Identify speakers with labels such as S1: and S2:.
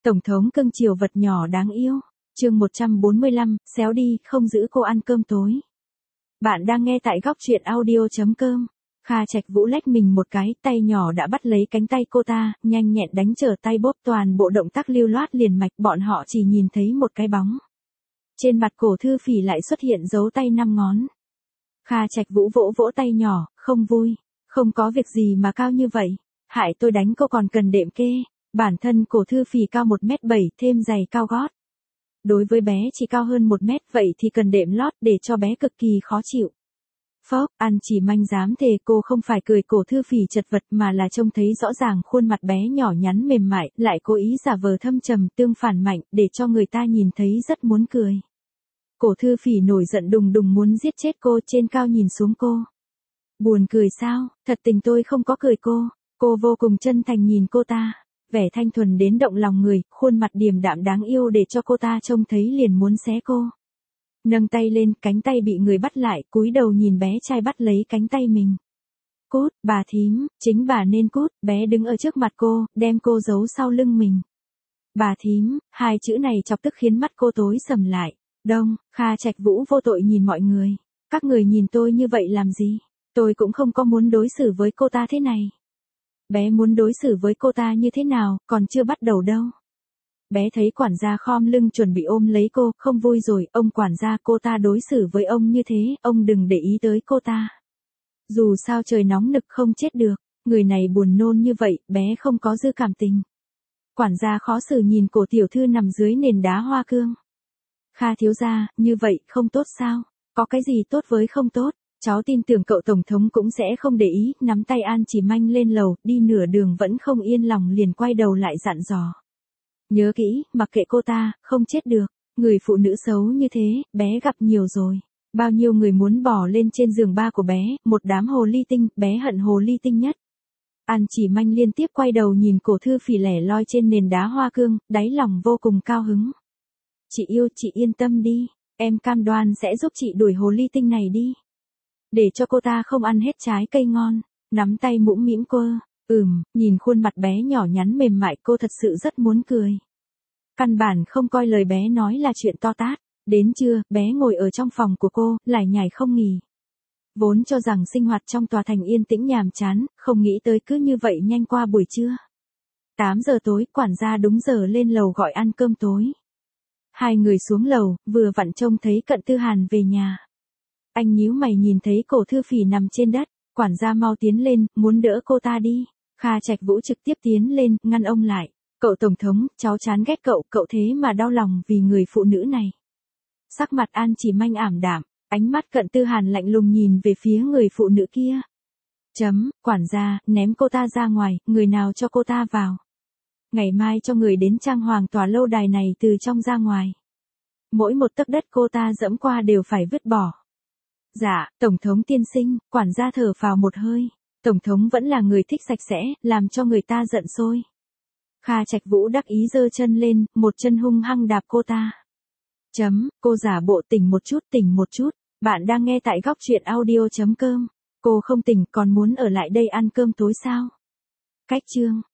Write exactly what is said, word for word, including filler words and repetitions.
S1: Tổng thống cưng chiều vật nhỏ đáng yêu. Chương một trăm bốn mươi lăm, xéo đi, không giữ cô ăn cơm tối. Bạn đang nghe tại góc truyện audio chấm com. Kha Trạch Vũ lách mình một cái, tay nhỏ đã bắt lấy cánh tay cô ta, nhanh nhẹn đánh trở tay bóp, toàn bộ động tác lưu loát liền mạch, bọn họ chỉ nhìn thấy một cái bóng. Trên mặt Cổ Thư Phỉ lại xuất hiện dấu tay năm ngón. Kha Trạch Vũ vỗ vỗ tay nhỏ, không vui, không có việc gì mà cao như vậy, hại tôi đánh cô còn cần đệm kê, bản thân Cổ Thư Phỉ cao một mét bảy thêm giày cao gót. Đối với bé chỉ cao hơn một mét vậy thì cần đệm lót để cho bé cực kỳ khó chịu. Phốc, An Chỉ Manh dám thề cô không phải cười Cổ Thư Phỉ chật vật mà là trông thấy rõ ràng khuôn mặt bé nhỏ nhắn mềm mại, lại cố ý giả vờ thâm trầm tương phản mạnh để cho người ta nhìn thấy rất muốn cười. Cổ Thư Phỉ nổi giận đùng đùng muốn giết chết cô, trên cao nhìn xuống cô. Buồn cười sao, thật tình tôi không có cười cô, cô vô cùng chân thành nhìn cô ta. Vẻ thanh thuần đến động lòng người, khuôn mặt điềm đạm đáng yêu để cho cô ta trông thấy liền muốn xé cô. Nâng tay lên, cánh tay bị người bắt lại, cúi đầu nhìn bé trai bắt lấy cánh tay mình. Cút, bà thím, chính bà nên cút, bé đứng ở trước mặt cô, đem cô giấu sau lưng mình. Bà thím, hai chữ này chọc tức khiến mắt cô tối sầm lại. Đông, Kha Trạch Vũ vô tội nhìn mọi người. Các người nhìn tôi như vậy làm gì? Tôi cũng không có muốn đối xử với cô ta thế này. Bé muốn đối xử với cô ta như thế nào, còn chưa bắt đầu đâu. Bé thấy quản gia khom lưng chuẩn bị ôm lấy cô, không vui rồi, ông quản gia cô ta đối xử với ông như thế, ông đừng để ý tới cô ta. Dù sao trời nóng nực không chết được, người này buồn nôn như vậy, bé không có dư cảm tình. Quản gia khó xử nhìn Cổ tiểu thư nằm dưới nền đá hoa cương. Kha thiếu gia, như vậy không tốt sao? Có cái gì tốt với không tốt? Cháu tin tưởng cậu tổng thống cũng sẽ không để ý, nắm tay An Chỉ Manh lên lầu, đi nửa đường vẫn không yên lòng liền quay đầu lại dặn dò. Nhớ kỹ, mặc kệ cô ta, không chết được, người phụ nữ xấu như thế, bé gặp nhiều rồi. Bao nhiêu người muốn bỏ lên trên giường ba của bé, một đám hồ ly tinh, bé hận hồ ly tinh nhất. An Chỉ Manh liên tiếp quay đầu nhìn Cổ Thư Phỉ lẻ loi trên nền đá hoa cương, đáy lòng vô cùng cao hứng. Chị yêu, chị yên tâm đi, em cam đoan sẽ giúp chị đuổi hồ ly tinh này đi. Để cho cô ta không ăn hết trái cây ngon, nắm tay mũm mĩm cô, ừm, nhìn khuôn mặt bé nhỏ nhắn mềm mại cô thật sự rất muốn cười. Căn bản không coi lời bé nói là chuyện to tát, đến trưa, bé ngồi ở trong phòng của cô, lải nhải không nghỉ. Vốn cho rằng sinh hoạt trong tòa thành yên tĩnh nhàm chán, không nghĩ tới cứ như vậy nhanh qua buổi trưa. tám giờ tối, quản gia đúng giờ lên lầu gọi ăn cơm tối. Hai người xuống lầu, vừa vặn trông thấy Cận Tư Hàn về nhà. Anh nhíu mày nhìn thấy Cổ Thư Phỉ nằm trên đất, quản gia mau tiến lên, muốn đỡ cô ta đi. Kha Trạch Vũ trực tiếp tiến lên, ngăn ông lại. Cậu tổng thống, cháu chán ghét cậu, cậu thế mà đau lòng vì người phụ nữ này. Sắc mặt An Chỉ Manh ảm đạm, ánh mắt Cận Tư Hàn lạnh lùng nhìn về phía người phụ nữ kia. Chấm, quản gia, ném cô ta ra ngoài, người nào cho cô ta vào. Ngày mai cho người đến trang hoàng tòa lâu đài này từ trong ra ngoài. Mỗi một tấc đất cô ta dẫm qua đều phải vứt bỏ. Dạ, Tổng thống tiên sinh, quản gia thở phào một hơi. Tổng thống vẫn là người thích sạch sẽ, làm cho người ta giận sôi. Kha Trạch Vũ đắc ý giơ chân lên, một chân hung hăng đạp cô ta. Chấm, cô giả bộ tỉnh một chút, tỉnh một chút. Bạn đang nghe tại góc truyện audio chấm com. Cô không tỉnh còn muốn ở lại đây ăn cơm tối sao? Cách chương.